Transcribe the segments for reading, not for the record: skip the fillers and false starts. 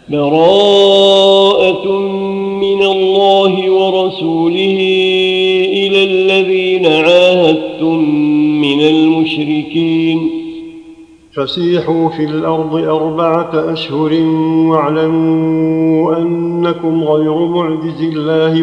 براءة من الله ورسوله إلى الذين عاهدتم من المشركين. فسيحوا في الأرض 4 أشهر واعلموا أنكم غير معجز الله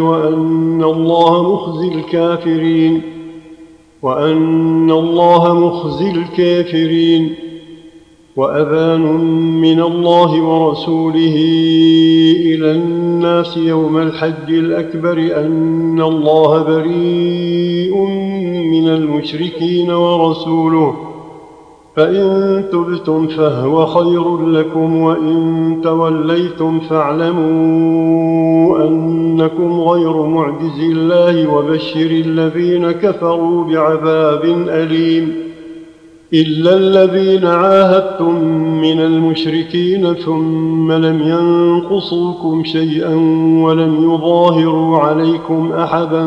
وأن الله مخزي الكافرين. وأذان من الله ورسوله إلى الناس يوم الحج الأكبر أن الله بريء من المشركين ورسوله، فإن تبتم فهو خير لكم، وإن توليتم فاعلموا أنكم غير معجز الله، وبشر الذين كفروا بعذاب أليم. إلا الذين عاهدتم من المشركين ثم لم ينقصوكم شيئا ولم يظاهروا عليكم أحدا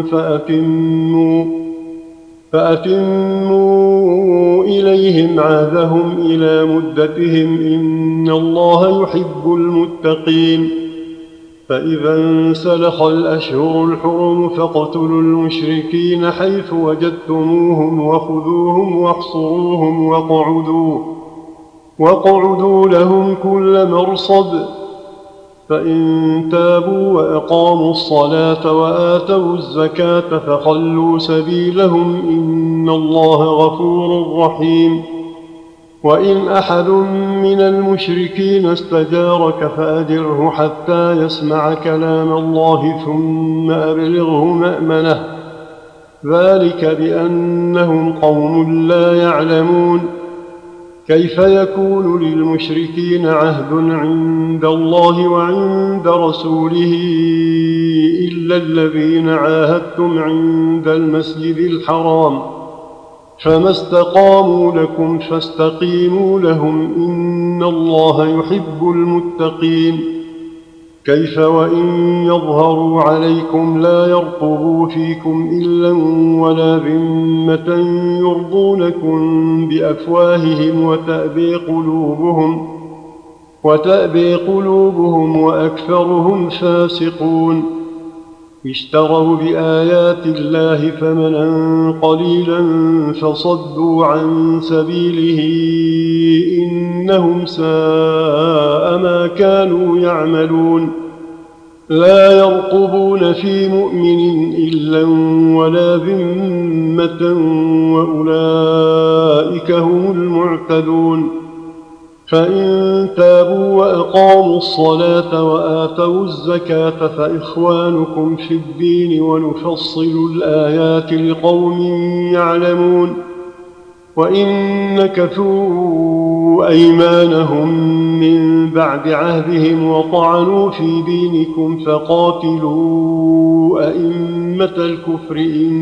فأتموا إليهم عهدهم إلى مدتهم، إن الله يحب المتقين. فإذا انسلخ الأشهر الحرم فاقتلوا المشركين حيث وجدتموهم وخذوهم واحصروهم واقعدوا لهم كل مرصد. فإن تابوا وأقاموا الصلاة وآتوا الزكاة فخلوا سبيلهم، إن الله غفور رحيم. وإن أحد من المشركين استجارك فأجره حتى يسمع كلام الله ثم أبلغه مأمنه، ذلك بأنهم قوم لا يعلمون. كيف يكون للمشركين عهد عند الله وعند رسوله إلا الذين عاهدتم عند المسجد الحرام، فما استقاموا لكم فاستقيموا لهم، إن الله يحب المتقين. كيف وإن يظهروا عليكم لا يرقبوا فيكم إلا ولا ذمة يرضونكم بأفواههم وتأبي قلوبهم وأكثرهم فاسقون. اشتروا بآيات الله ثمنا قليلا فصدوا عن سبيله، إنهم ساء ما كانوا يعملون. لا يرقبون في مؤمن إلا ولا ذمة، وأولئك هم المعتدون. فإن تابوا وأقاموا الصلاة وآتوا الزكاة فإخوانكم في الدين، ونفصل الآيات لقوم يعلمون. وإن نكثوا أيمانهم من بعد عهدهم وطعنوا في دينكم فقاتلوا أئمة الكفر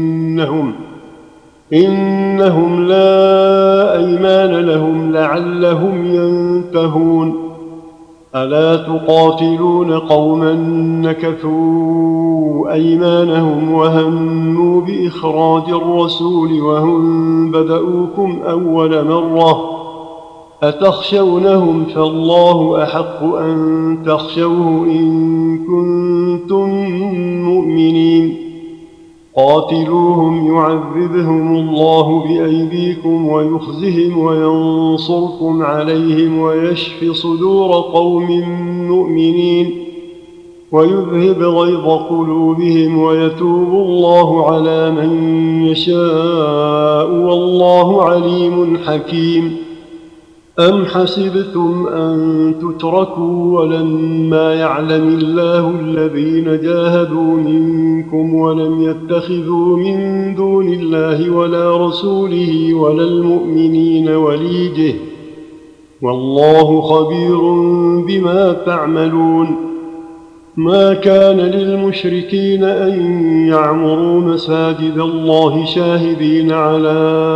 إنهم لا أيمان لهم لعلهم ينتهون. ألا تقاتلون قوما نكثوا أيمانهم وهموا بإخراج الرسول وهم بدؤوكم أول مرة، أتخشونهم فالله أحق أن تخشوه إن كنتم مؤمنين. قاتلوهم يعذبهم الله بأيديكم ويخزهم وينصركم عليهم ويشف صدور قوم مؤمنين، ويذهب غيظ قلوبهم ويتوب الله على من يشاء، والله عليم حكيم. أم حسبتم أن تتركوا ولما يعلم الله الذين جاهدوا منكم ولم يتخذوا من دون الله ولا رسوله ولا المؤمنين وليجه، والله خبير بما تعملون. ما كان للمشركين أن يعمروا مساجد الله شاهدين على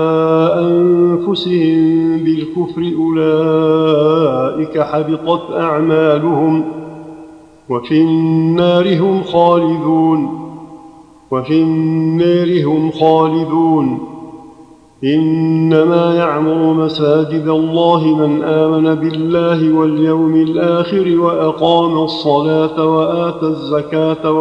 أنفسهم بالكفر، أولئك حبطت أعمالهم وفي النار هم خالدون. إنما يعمر مساجد الله من آمن بالله واليوم الآخر وأقام الصلاة وآتى الزكاة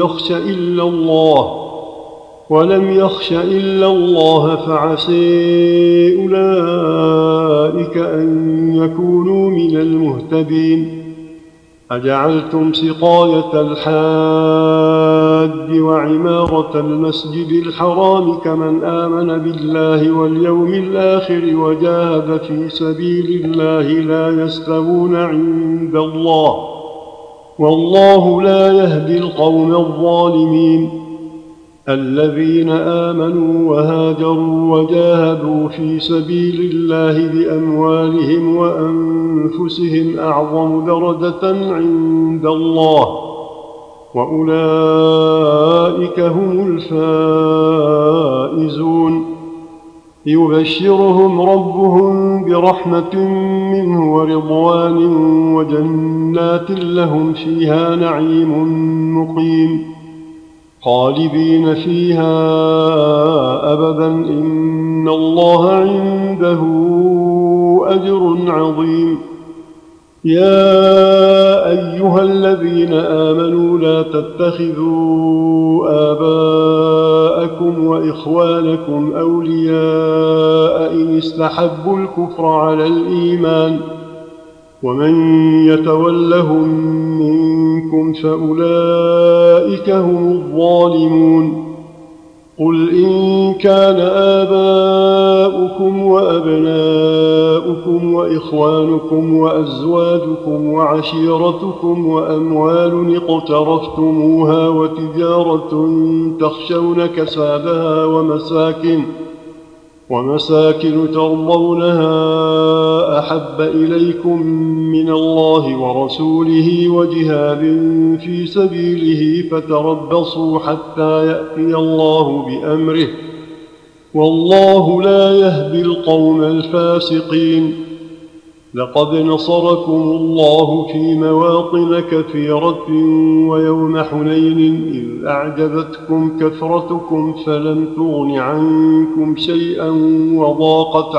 ولم يخش إلا الله فعسى أولئك أن يكونوا من المهتدين. أجعلتم سقاية الحاج وعمارة المسجد الحرام كمن آمن بالله واليوم الآخر وجاهد في سبيل الله لا يستوون عند الله والله لا يهدي القوم الظالمين. الذين آمنوا وهاجروا وجاهدوا في سبيل الله بأموالهم وأنفسهم أعظم درجة عند الله وأولئك هم الفائزون. يبشرهم ربهم برحمة منه ورضوان وجنات لهم فيها نعيم مقيم خالدين فيها أبدا إن الله عنده أجر عظيم. يا أيها الذين آمنوا لا تتخذوا آباءكم وإخوانكم أولياء إن استحبوا الكفر على الإيمان ومن يتولهم منكم فأولئك هم الظالمون. قل إن كان آباؤكم وأبناؤكم وإخوانكم وأزواجكم وعشيرتكم وأموال اقترفتموها وتجارة تخشون كسادها ومساكن ترضونها أحب إليكم من الله ورسوله وجهاد في سبيله فتربصوا حتى يأتي الله بأمره والله لا يهدي القوم الفاسقين. لقد نصركم الله في مواطن كثيرة ويوم حنين إذ أعجبتكم كثرتكم فلم تغن عنكم شيئا وضاقت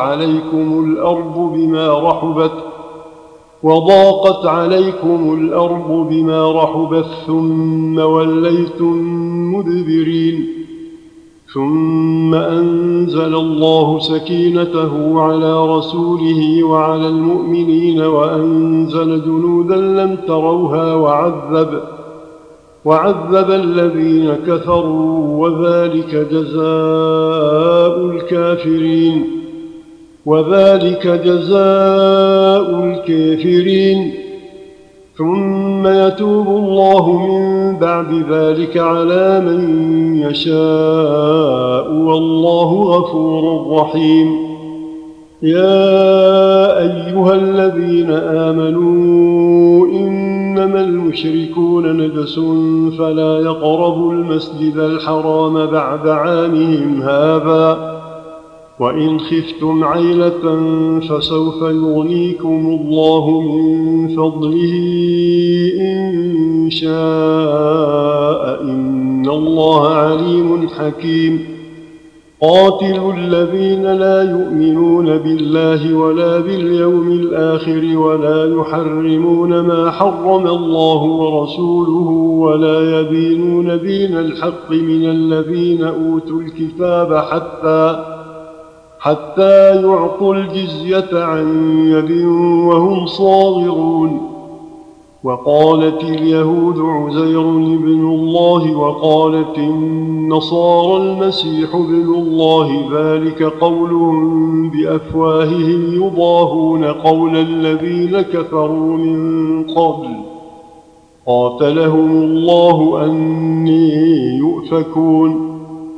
عليكم الأرض بما رحبت ثم وليتم مدبرين. ثم أنزل الله سكينته على رسوله وعلى المؤمنين وأنزل جنودا لم تروها وعذب الذين كفروا وذلك جزاء الكافرين. ثم يتوب الله من بعد ذلك على من يشاء والله غفور رحيم. يا أيها الذين آمنوا إنما المشركون نجس فلا يقربوا المسجد الحرام بعد عامهم هذا وإن خفتم عيلة فسوف يغنيكم الله من فضله إن شاء إن الله عليم حكيم. قاتلوا الذين لا يؤمنون بالله ولا باليوم الآخر ولا يحرمون ما حرم الله ورسوله ولا يدينون دين الحق من الذين أوتوا الكتاب حتى يعطوا الجزية عن يد وهم صاغرون. وقالت اليهود عزير ابن الله وقالت النصارى المسيح ابن الله ذلك قولهم بأفواههم يضاهون قول الذين كفروا من قبل قاتلهم الله أني يؤفكون.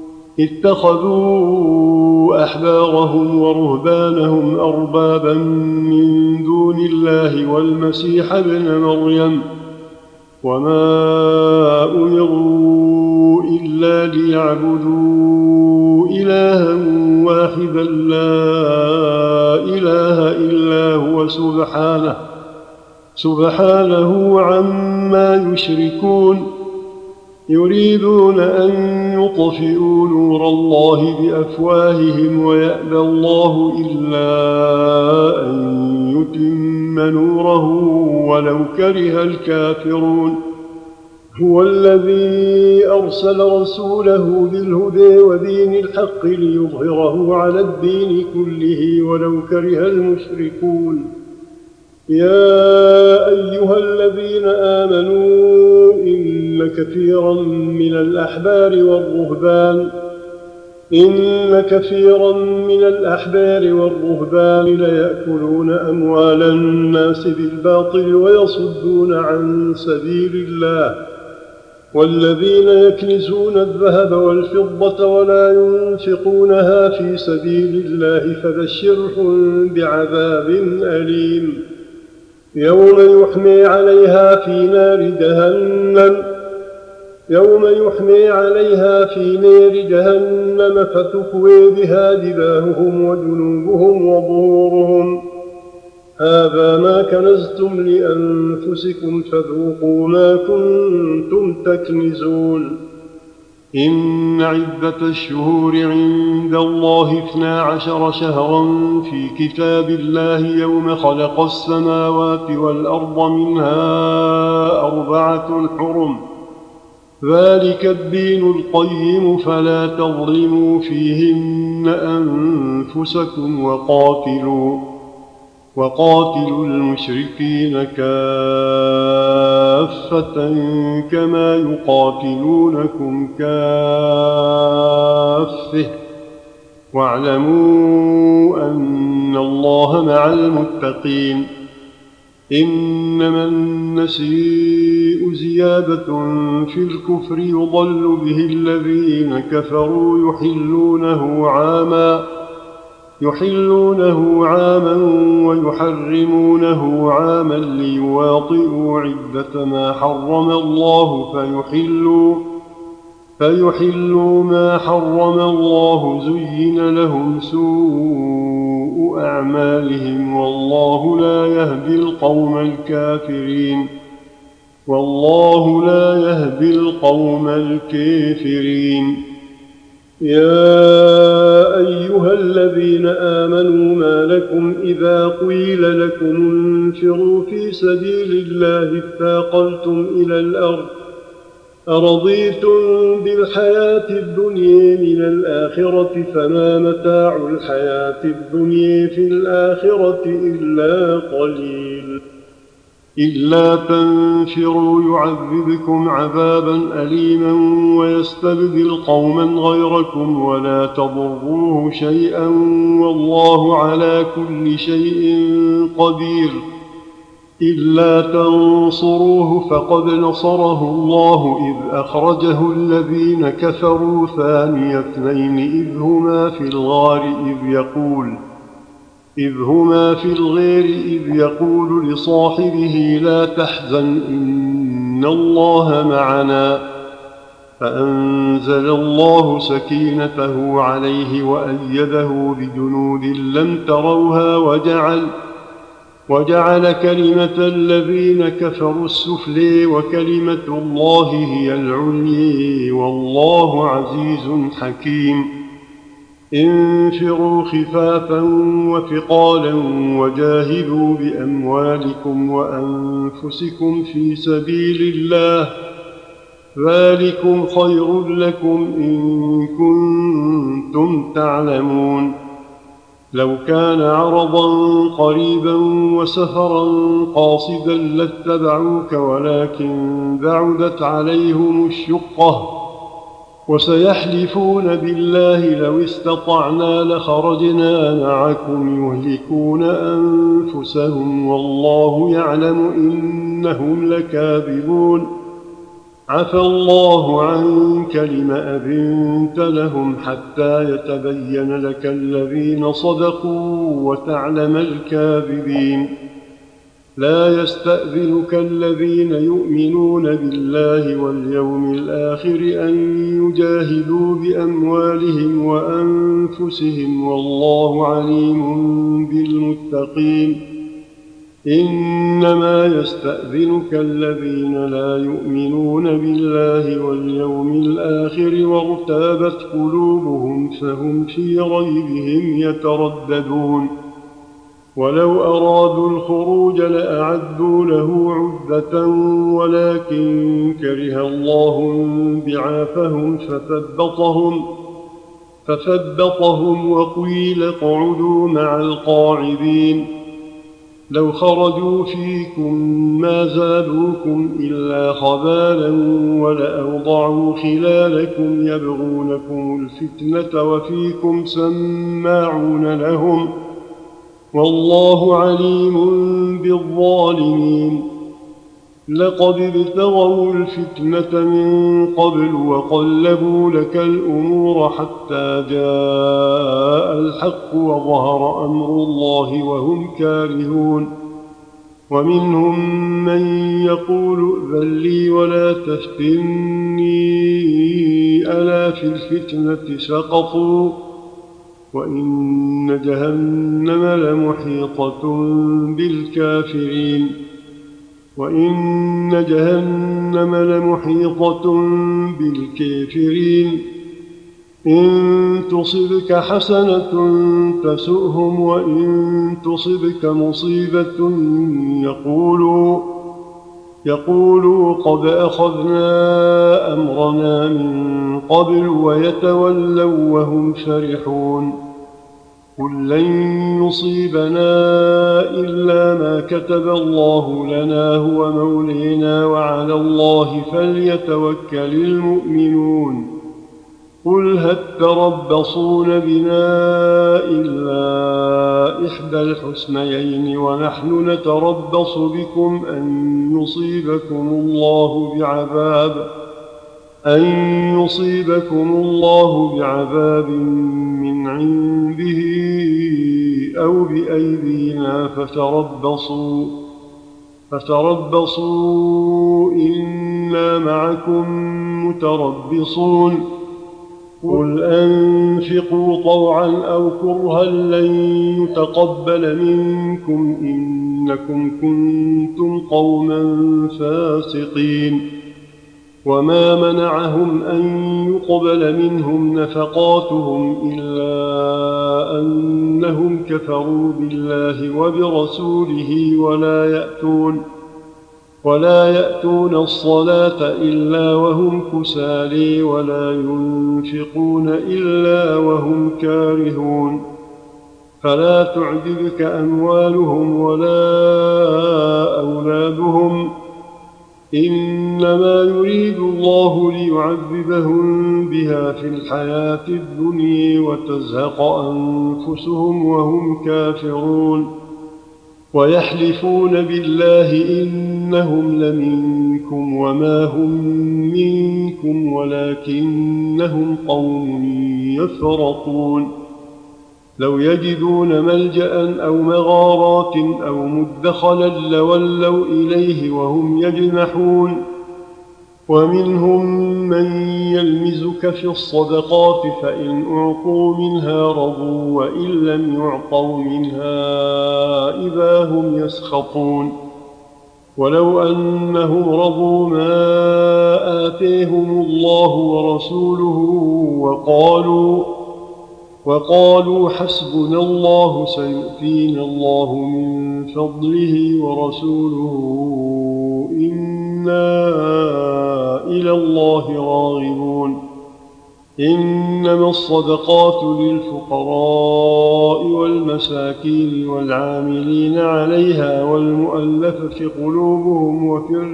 اتخذوا أحبارهم ورهبانهم أربابا من دون الله والمسيح ابن مريم وما أمروا إلا ليعبدوا إلها واحدا لا إله إلا هو سبحانه عما يشركون. يريدون أن يطفئوا نور الله بأفواههم ويأبى الله إلا أن يتم نوره ولو كره الكافرون. هو الذي أرسل رسوله بالهدى ودين الحق ليظهره على الدين كله ولو كره المشركون. يا أيها الذين آمنوا إن كثيرا من الأحبار والرهبان ليأكلون أموال الناس بالباطل ويصدون عن سبيل الله. والذين يكنزون الذهب والفضة ولا ينفقونها في سبيل الله فبشرهم بعذاب أليم. يوم يحمي عليها في نار جهنم فتكوي بها جباههم وجنوبهم وظهورهم. هذا ما كنزتم لأنفسكم فذوقوا ما كنتم تكنزون. إن عدة الشهور عند الله 12 شهرا في كتاب الله يوم خلق السماوات والأرض منها 4 حرم، ذلك الدين القيم فلا تظلموا فيهن أنفسكم وقاتلوا المشركين كافة كما يقاتلونكم كافة واعلموا أن الله مع المتقين. إنما النسيء زيادة في الكفر يضل به الذين كفروا يحلونه عاما ويحرمونه عاما ليواطئوا عدة ما حرم الله فيحلوا ما حرم الله. زين لهم سوء أعمالهم والله لا يهدي القوم الكافرين. يا أيها الذين آمنوا ما لكم إذا قيل لكم انفروا في سبيل الله اثاقلتم إلى الأرض أرضيتم بالحياة الدنيا من الآخرة فما متاع الحياة الدنيا في الآخرة إلا قليل. إلا تنفروا يعذبكم عذابا أليما ويستبدل قوما غيركم ولا تضروه شيئا والله على كل شيء قدير. إلا تنصروه فقد نصره الله إذ أخرجه الذين كفروا ثاني اثنين إذ هما في الغار إذ يقول لصاحبه لا تحزن إن الله معنا فأنزل الله سكينته عليه وأيده بجنود لم تروها وجعل كلمة الذين كفروا السفلى وكلمة الله هي العليا والله عزيز حكيم. انفروا خفافا وثقالا وجاهدوا بأموالكم وأنفسكم في سبيل الله ذلكم خير لكم إن كنتم تعلمون. لو كان عرضا قريبا وسفرا قاصدا لاتبعوك ولكن بعدت عليهم الشقة وسيحلفون بالله لو استطعنا لخرجنا معكم يهلكون أنفسهم والله يعلم إنهم لكاذبون. عفى الله عنك لم أذنت لهم حتى يتبين لك الذين صدقوا وتعلم الكاذبين. لا يستأذنك الذين يؤمنون بالله واليوم الآخر أن يجاهدوا بأموالهم وأنفسهم والله عليم بالمتقين. إنما يستأذنك الذين لا يؤمنون بالله واليوم الآخر وارتابت قلوبهم فهم في ريبهم يترددون ولو أرادوا الخروج لأعدوا له عدة ولكن كره الله بعاثهم فثبطهم وقيل اقعدوا مع القاعدين لو خرجوا فيكم ما زادوكم إلا خبالا ولأوضعوا خلالكم يبغونكم الفتنة وفيكم سماعون لهم والله عليم بالظالمين لقد ابتغوا الفتنة من قبل وقلبوا لك الأمور حتى جاء الحق وظهر أمر الله وهم كارهون ومنهم من يقول ائذن لي ولا تفتني ألا في الفتنة سقطوا وإن جهنم لمحيطة بالكافرين إن تصبك حسنة تسؤهم وإن تصبك مصيبة يقولوا قد أخذنا أمرنا من قبل ويتولوا وهم فرحون قل لن يصيبنا إلا ما كتب الله لنا هو مولينا وعلى الله فليتوكل المؤمنون قل هل تربصون بنا إلا إحدى الحسنيين ونحن نتربص بكم أن يصيبكم الله بعذاب من عنده أو بأيدينا فتربصوا إنا معكم متربصون قل أنفقوا طوعا أو كرها لن يتقبل منكم إنكم كنتم قوما فاسقين وما منعهم أن يقبل منهم نفقاتهم إلا أنهم كفروا بالله وبرسوله ولا يأتون الصلاة إلا وهم كسالى ولا ينفقون إلا وهم كارهون فلا تعجبك أموالهم ولا أولادهم إنما يريد الله ليعذبهم بها في الحياة الدنيا وتزهق أنفسهم وهم كافرون ويحلفون بالله إنهم لمنكم وما هم منكم ولكنهم قوم يفرقون لو يجدون ملجأ أو مغارات أو مدخلا لولوا إليه وهم يجمحون ومنهم من يلمزك في الصدقات فإن أعطوا منها رضوا وإن لم يعطوا منها إذا هم يسخطون ولو أنهم رضوا ما آتيهم الله ورسوله وقالوا حسبنا الله سيؤتينا الله من فضله ورسوله إنا إلى الله راغبون إنما الصدقات للفقراء والمساكين والعاملين عليها والمؤلفة قلوبهم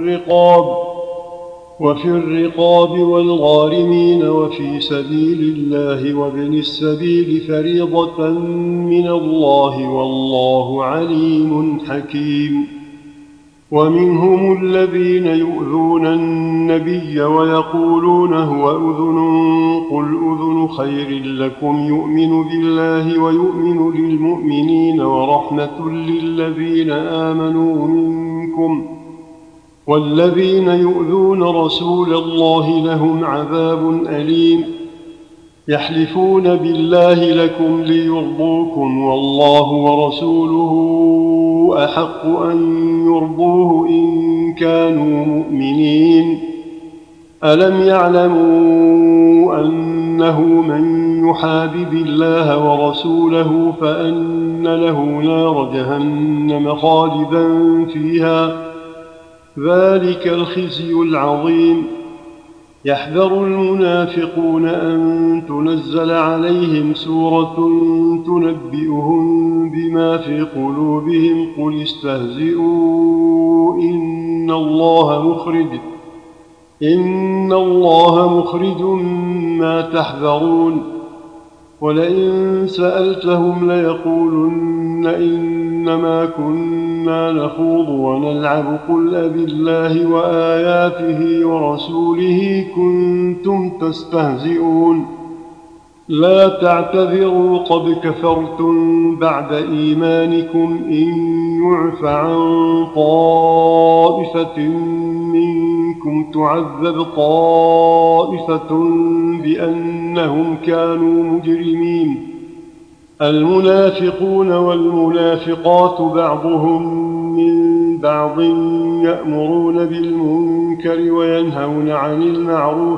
وفي الرقاب والغارمين وفي سبيل الله وابن السبيل فريضة من الله والله عليم حكيم ومنهم الذين يؤذون النبي ويقولون هو أذن قل أذن خير لكم يؤمن بالله ويؤمن للمؤمنين ورحمة للذين آمنوا منكم والذين يؤذون رسول الله لهم عذاب أليم يحلفون بالله لكم ليرضوكم والله ورسوله أحق أن يرضوه إن كانوا مؤمنين. ألم يعلموا أنه من يحابب الله ورسوله فأن له نار جهنم خالدا فيها، ذلك الخزي العظيم. يحذر المنافقون أن تنزل عليهم سورة تنبئهم بما في قلوبهم قل استهزئوا إن الله مخرج ما تحذرون. ولئن سألتهم ليقولن إنما كنا نخوض ونلعب قل أبالله وآياته ورسوله كنتم تستهزئون. لا تعتذروا قد كفرتم بعد إيمانكم إن يعف عن طائفة منكم تعذب طائفة بأنهم كانوا مجرمين. المنافقون والمنافقات بعضهم من بعض يأمرون بالمنكر وينهون عن المعروف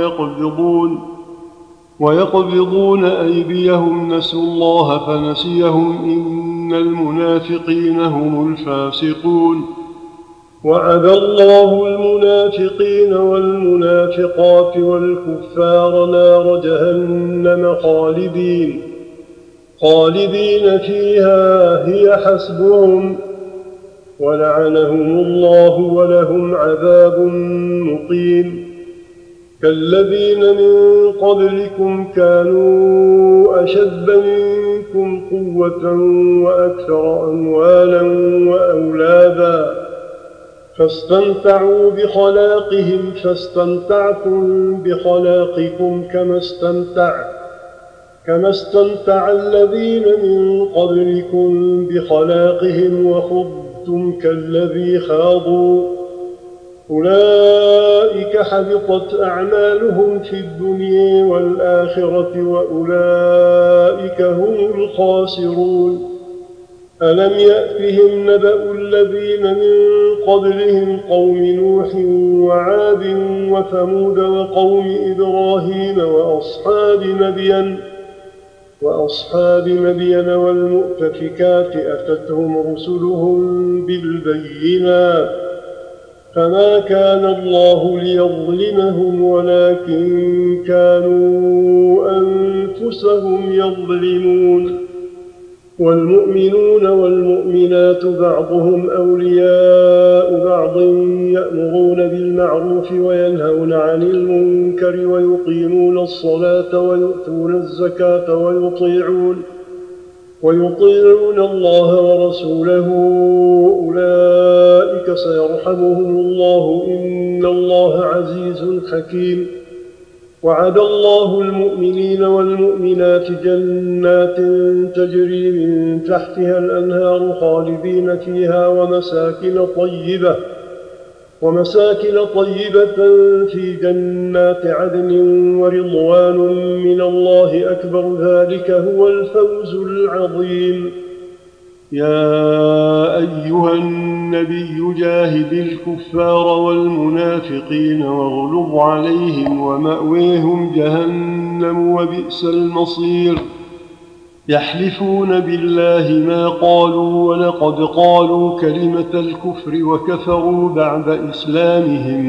ويقبضون أيديهم نسوا الله فنسيهم إن المنافقين هم الفاسقون. وعد الله المنافقين والمنافقات والكفار نار جهنم خالدين فيها هي حسبهم ولعنهم الله ولهم عذاب مقيم. كالذين من قبلكم كانوا أشد منكم قوة وأكثر أموالا وأولادا فاستمتعوا بخلاقهم فاستمتعتم بخلاقكم كما استمتع الذين من قبلكم بخلاقهم وخضتم كالذي خاضوا أولئك حبطت أعمالهم في الدنيا والآخرة وأولئك هم الخاسرون. ألم يأتهم نبأ الذين من قبلهم قوم نوح وعاد وثمود وقوم إبراهيم وأصحاب مدين والمؤتفكات أتتهم رسلهم بالبينات فما كان الله ليظلمهم ولكن كانوا أنفسهم يظلمون. والمؤمنون والمؤمنات بعضهم أولياء بعض يأمرون بالمعروف وينهون عن المنكر ويقيمون الصلاة ويؤتون الزكاة ويطيعون الله ورسوله أولئك سيرحمهم الله إن الله عزيز حكيم. وعد الله المؤمنين والمؤمنات جنات تجري من تحتها الأنهار خالدين فيها ومساكن طيبة في جنات عدن ورضوان من الله أكبر ذلك هو الفوز العظيم. يا أيها النبي جاهد الكفار والمنافقين واغلظ عليهم ومأويهم جهنم وبئس المصير. يحلفون بالله ما قالوا ولقد قالوا كلمة الكفر وكفروا بعد إسلامهم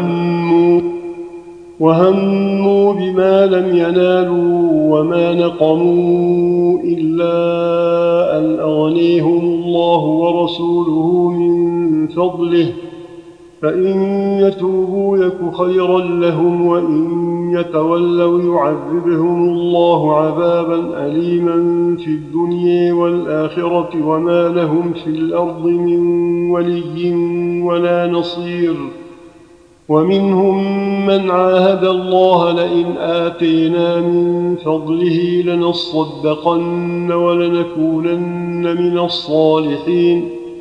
وهموا بما لم ينالوا وما نقموا إلا أن أغنيهم الله ورسوله من فضله فإن يتوبوا يك خيرا لهم وإن يتولوا يعذبهم الله عذابا أليما في الدنيا والآخرة وما لهم في الأرض من ولي ولا نصير. ومنهم من عاهد الله لئن آتينا من فضله لنصدقن ولنكونن من الصالحين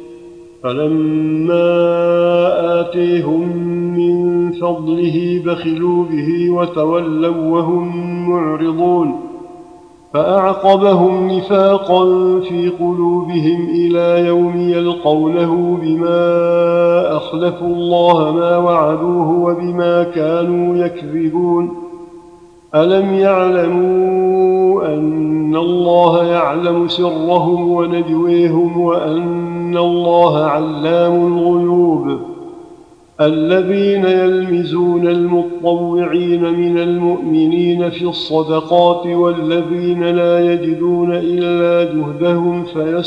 فلما آتيهم من فضله بخلوا به وتولوا وهم معرضون فأعقبهم نفاقا في قلوبهم إلى يوم يلقونه بما أخلفوا الله ما وعدوه وبما كانوا يكذبون. ألم يعلموا أن الله يعلم سرهم ونجويهم وأن الله علام الغيوب؟ الذين يلمزون المطوعين من المؤمنين في الصدقات والذين لا يجدون إلا جهدهم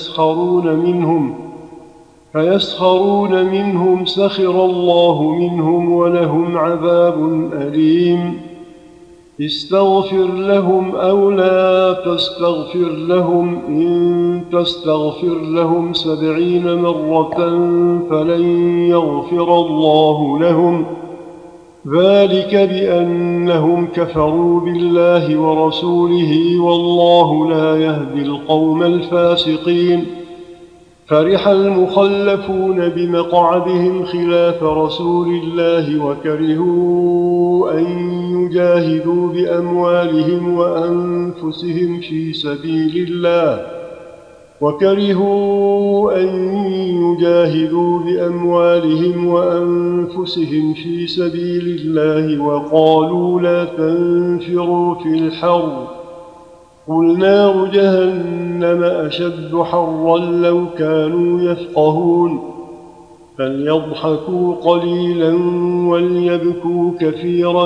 فيسخرون منهم سخر الله منهم ولهم عذاب أليم. استغفر لهم أو لا تستغفر لهم، إن تستغفر لهم 70 مرة فلن يغفر الله لهم، ذلك بأنهم كفروا بالله ورسوله والله لا يهدي القوم الفاسقين. فرح المخلفون بمقعدهم خلاف رسول الله وكرهوا أن يجاهدوا بأموالهم وأنفسهم في سبيل الله وقالوا لا تنفروا في الحر، قل نار جهنم أشد حرا لو كانوا يفقهون. فليضحكوا قليلا وليبكوا كثيرا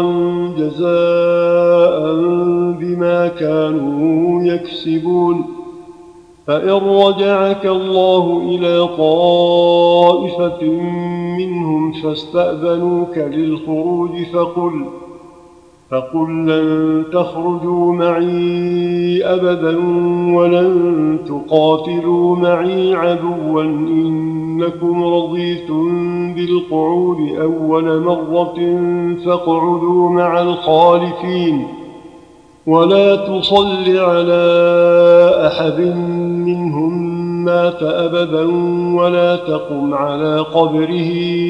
جزاء بما كانوا يكسبون. فإن رجعك الله إلى طائفة منهم فاستأذنوك للخروج فقل لن تخرجوا معي أبدا ولن تقاتلوا معي عدوا إنكم رضيتم بالقعود أول مرة فاقعدوا مع الخالفين. ولا تصل على أحد منهم مات أبدا ولا تقم على قبره،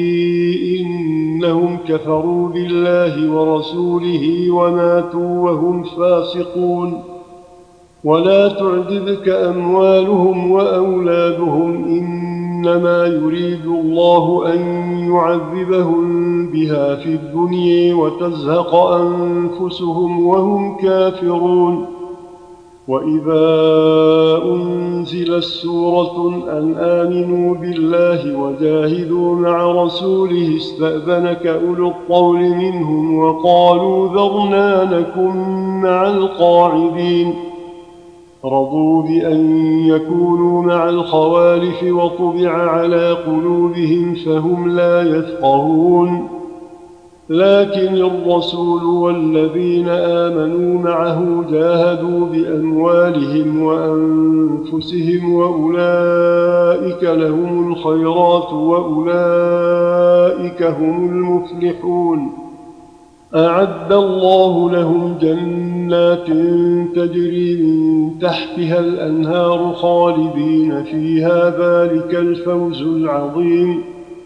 إنهم كفروا بالله ورسوله وماتوا وهم فاسقون. ولا تعجبك أموالهم وأولادهم، إنما يريد الله أن يعذبهم بها في الدنيا وتزهق أنفسهم وهم كافرون. وإذا أنزلت سورة أن آمنوا بالله وجاهدوا مع رسوله استأذنك أولو الطول منهم وقالوا ذرنا نكن مع القاعدين. رضوا بأن يكونوا مع الخوالف وطبع على قلوبهم فهم لا يفقهون. لكن الرسول والذين آمنوا معه جاهدوا بأموالهم وأنفسهم وأولئك لهم الخيرات وأولئك هم المفلحون. أعد الله لهم جنات تجري من تحتها الأنهار خالدين فيها، ذلك الفوز العظيم.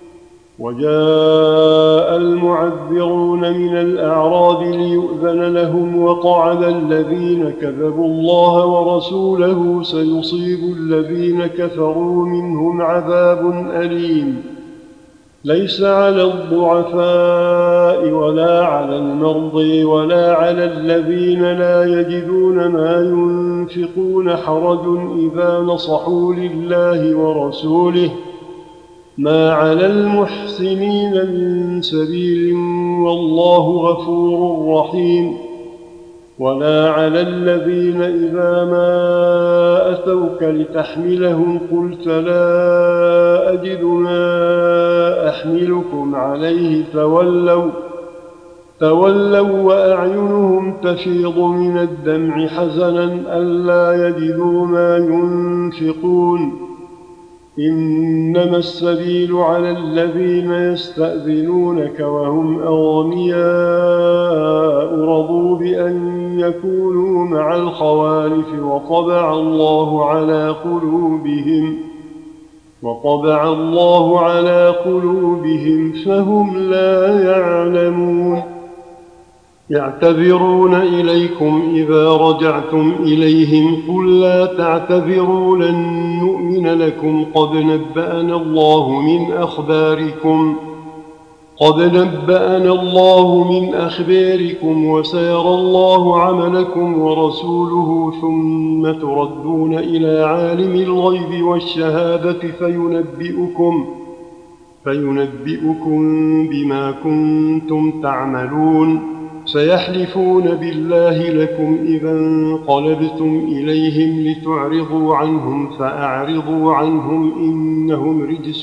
وجاء المعذرون من الأعراب ليؤذن لهم وقعد الذين كذبوا الله ورسوله سيصيب الذين كفروا منهم عذاب أليم. ليس على الضعفاء ولا على المرضى ولا على الذين لا يجدون ما ينفقون حرج إذا نصحوا لله ورسوله، ما على المحسنين من سبيل والله غفور رحيم. ولا على الذين إذا ما أتوك لتحملهم قلت لا أجد ما أحملكم عليه تولوا وأعينهم تفيض من الدمع حزنا ألا يجدوا ما ينفقون. إنما السبيل على الذين يستأذنونك وهم أغنياء رضوا بأن يكونوا مع الخوالف وطبع الله على قلوبهم فهم لا يعلمون. يعتذرون إليكم إذا رجعتم إليهم قل لا تعتذروا لن نؤمن لكم قد نبأنا الله من أخباركم وسيرى الله عملكم ورسوله ثم تردون إلى عالم الغيب والشهادة فينبئكم بما كنتم تعملون سيحلفون بالله لكم إذا انقلبتم إليهم لتعرضوا عنهم فأعرضوا عنهم إنهم رجس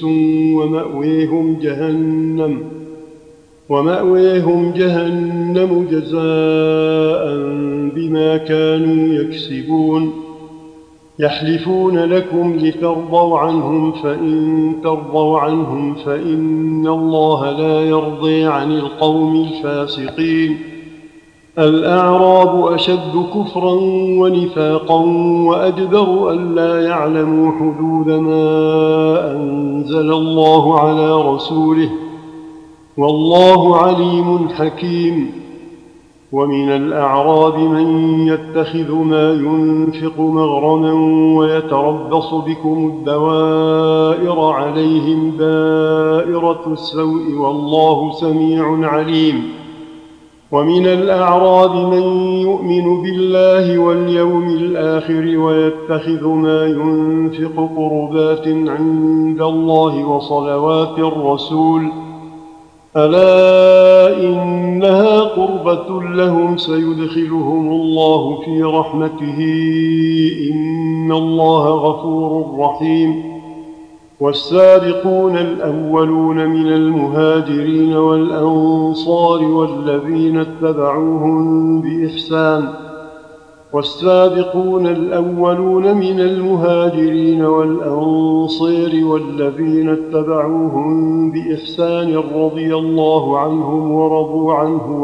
ومأويهم جهنم جزاء بما كانوا يكسبون يحلفون لكم لترضوا عنهم فإن ترضوا عنهم فإن الله لا يرضي عن القوم الفاسقين الأعراب أشد كفرا ونفاقا وأجدر ألا يعلموا حدود ما أنزل الله على رسوله والله عليم حكيم ومن الأعراب من يتخذ ما ينفق مغرما ويتربص بكم الدوائر عليهم دائرة السوء والله سميع عليم ومن الأعراب من يؤمن بالله واليوم الآخر ويتخذ ما ينفق قربات عند الله وصلوات الرسول ألا إنها قربة لهم سيدخلهم الله في رحمته إن الله غفور رحيم والسابقون الأولون من المهاجرين والأنصار والذين اتبعوهم بإحسان رضي الله عنهم ورضوا عنه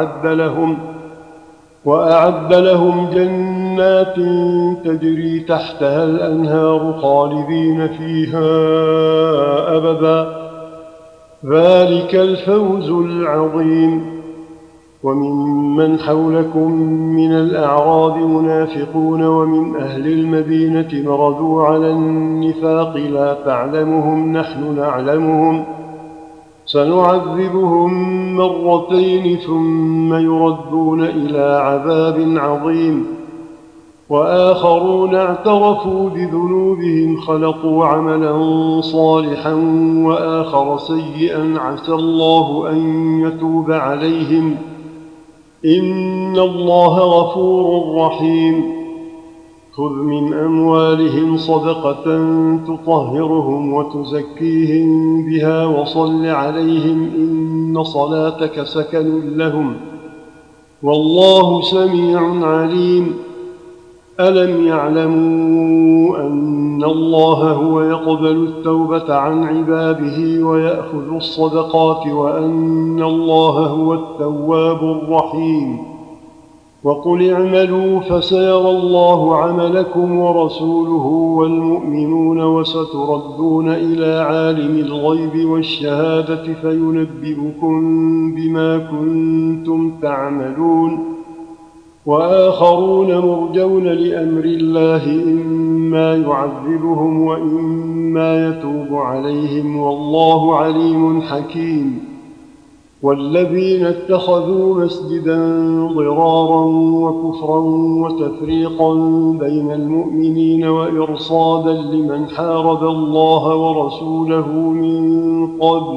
وأعد لهم جنات تجري تحتها الأنهار خالدين فيها أبدا ذلك الفوز العظيم وممن حولكم من الأعراب منافقون ومن أهل المدينة مردوا على النفاق لا تعلمهم نحن نعلمهم سنعذبهم مرتين ثم يردون إلى عذاب عظيم وآخرون اعترفوا بذنوبهم خلطوا عملا صالحا وآخر سيئا عسى الله أن يتوب عليهم إن الله غفور رحيم خذ من أموالهم صدقة تطهرهم وتزكيهم بها وصل عليهم إن صلاتك سكن لهم والله سميع عليم ألم يعلموا أن الله هو يقبل التوبة عن عباده ويأخذ الصدقات وأن الله هو التواب الرحيم وقل اعملوا فسيرى الله عملكم ورسوله والمؤمنون وستردون إلى عالم الغيب والشهادة فينبئكم بما كنتم تعملون وآخرون مرجون لأمر الله إما يعذبهم وإما يتوب عليهم والله عليم حكيم والذين اتخذوا مسجدا ضرارا وكفرا وتفريقا بين المؤمنين وإرصادا لمن حارب الله ورسوله من قبل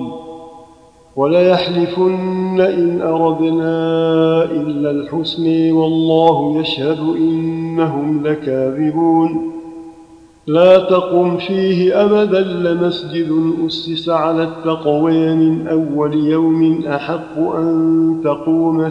وليحلفن إن أردنا إلا الحسن والله يشهد إنهم لكاذبون لا تقم فيه أبدا لمسجد أسس على التقوى من أول يوم أحق أن تقوم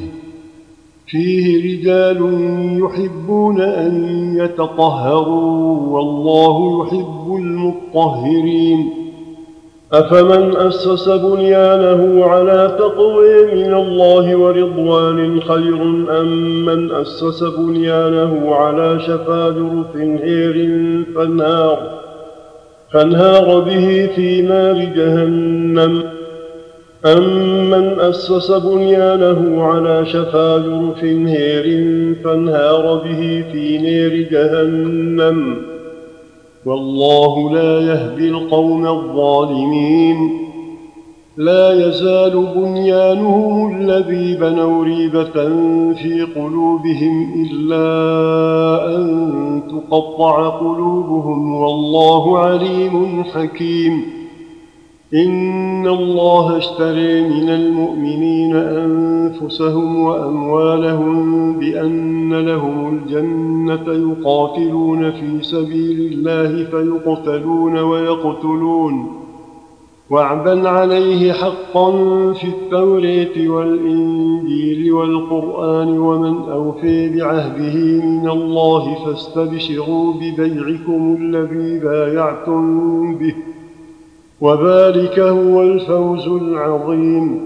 فيه رجال يحبون أن يتطهروا والله يحب المطهرين أفمن أسس بنيانه على تقوى من الله ورضوان خير أم من أسس بنيانه على شفا جرف هير فانهار به في نار جهنم أمن أسس بنيانه على شفا جرف هير فانهار به في نير جهنم والله لا يهدي القوم الظالمين لا يزال بنيانهم الذي بنوا ريبة في قلوبهم إلا أن تقطع قلوبهم والله عليم حكيم إن الله اشتري من المؤمنين أنفسهم وأموالهم بأن لهم الجنة يقاتلون في سبيل الله فيقتلون ويقتلون وعدا عليه حقا في التوراة والإنجيل والقرآن ومن أوفي بعهده من الله فاستبشروا ببيعكم الذي بايعتم به وذلك هو الفوز العظيم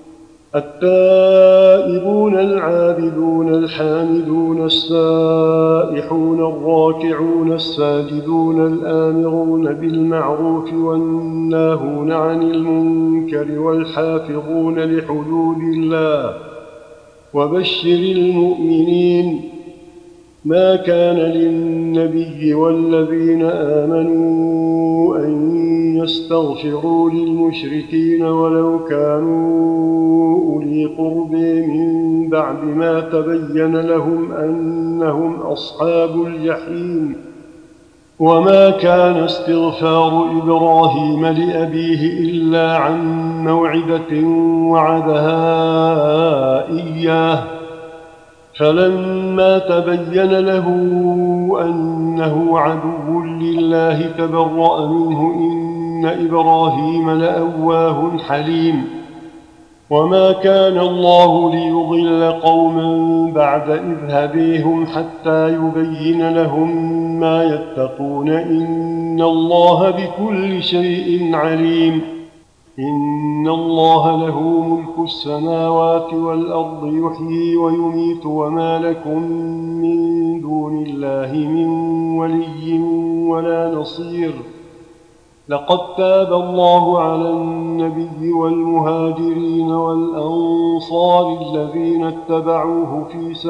التائبون العابدون الحامدون السائحون الراكعون الساجدون الآمرون بالمعروف والناهون عن المنكر والحافظون لحدود الله وبشر المؤمنين ما كان للنبي والذين آمنوا أن يستغفروا للمشركين ولو كانوا أولي قرب من بعد ما تبين لهم أنهم أصحاب الجحيم وما كان استغفار إبراهيم لأبيه إلا عن موعدة وعدها إياه فلما تبين له أنه عدو لله تبرأ منه إن إبراهيم لأواه حليم وما كان الله ليضل قوما بعد إذ هديهم حتى يبين لهم ما يتقون إن الله بكل شيء عليم إن الله له ملك السماوات والأرض يحيي ويميت وما لكم من دون الله من ولي ولا نصير لقد تاب الله على النبي والمهاجرين والأنصار الذين اتبعوه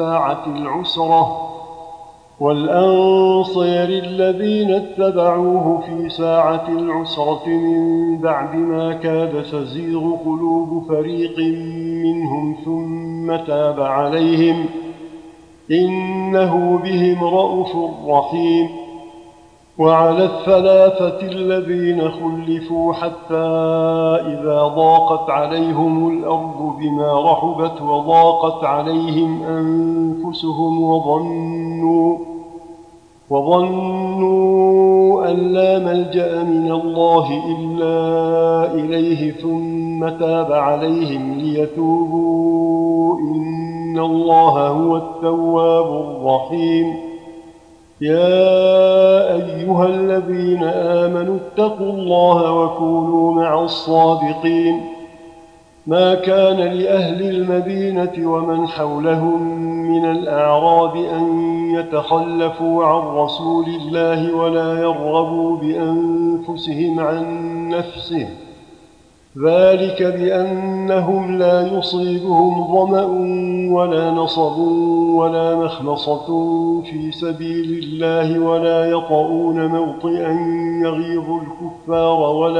في ساعة العسرة من بعد ما كاد تزيغ قلوب فريق منهم ثم تاب عليهم إنه بهم رءوف رحيم وعلى الثلاثة الذين خلفوا حتى إذا ضاقت عليهم الأرض بما رحبت وضاقت عليهم أنفسهم وظنوا أن لا ملجأ من الله إلا إليه ثم تاب عليهم ليتوبوا إن الله هو التواب الرحيم يا أيها الذين آمنوا اتقوا الله وكونوا مع الصادقين ما كان لأهل المدينة ومن حولهم من الأعراب أن يتخلفوا عن رسول الله ولا يرغبوا بأنفسهم عن نفسه ذلك بأنهم لا يصيبهم ظمأ ولا نصب ولا مخمصة في سبيل الله ولا يطؤون موطئا يغيظ الكفار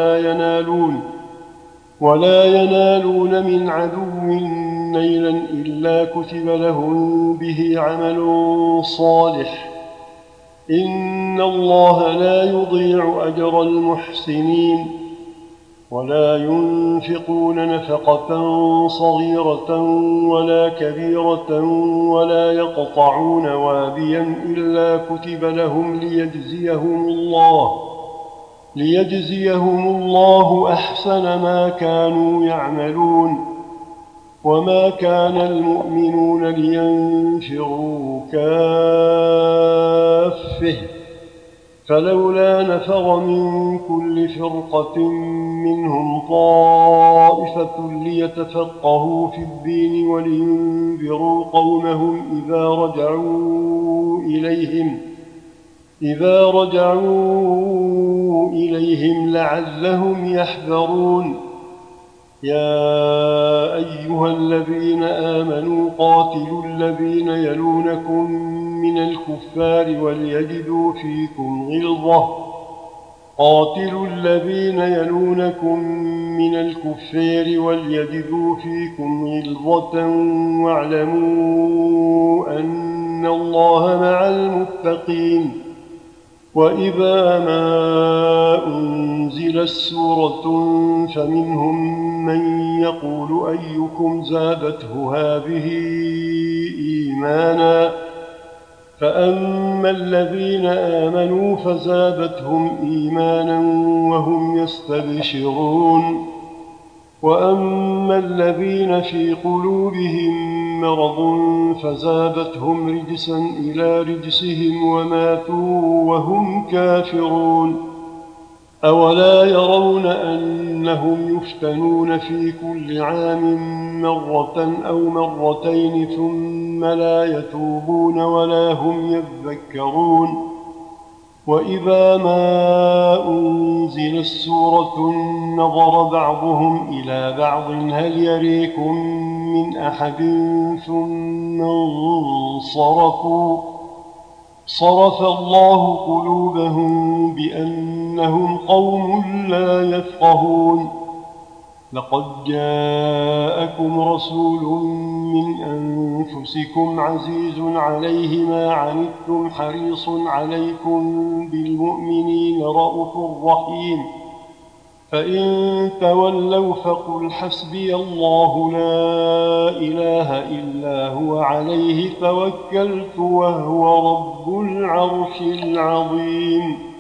ولا ينالون من عدو نيلا إلا كتب لهم به عمل صالح إن الله لا يضيع أجر المحسنين ولا ينفقون نفقة صغيرة ولا كبيرة ولا يقطعون واديا إلا كتب لهم ليجزيهم الله أحسن ما كانوا يعملون وما كان المؤمنون لينفروا كافة فلولا نفر من كل فرقة منهم طائفة ليتفقهوا في الدين ولينذروا قومهم إذا رجعوا إليهم لعلهم يحذرون يا أيها الذين آمنوا قاتلوا الذين يلونكم من الكفار وليجدوا فيكم غلظة واعلموا أن الله مع المتقين. وإذا ما أنزلت سورة فمنهم من يقول أيكم زادته هذه إيمانا فأما الذين آمنوا فزادتهم إيمانا وهم يستبشرون وأما الذين في قلوبهم مرض فزادتهم رجسا إلى رجسهم وماتوا وهم كافرون. أولا يرون أنهم يفتنون في كل عام مرة أو مرتين ثم لا يتوبون ولا هم يذكرون. وإذا ما أنزلت سورة نظر بعضهم إلى بعض هل يريكم من أحد ثم انصرفوا صرف الله قلوبهم بأنهم قوم لا يفقهون. لقد جاءكم رسول من أنفسكم عزيز عليه ما عنتم حريص عليكم بالمؤمنين رءوف رحيم. فإن تولوا فقل حسبي الله لا إله إلا هو عليه توكلت وهو رب العرش العظيم.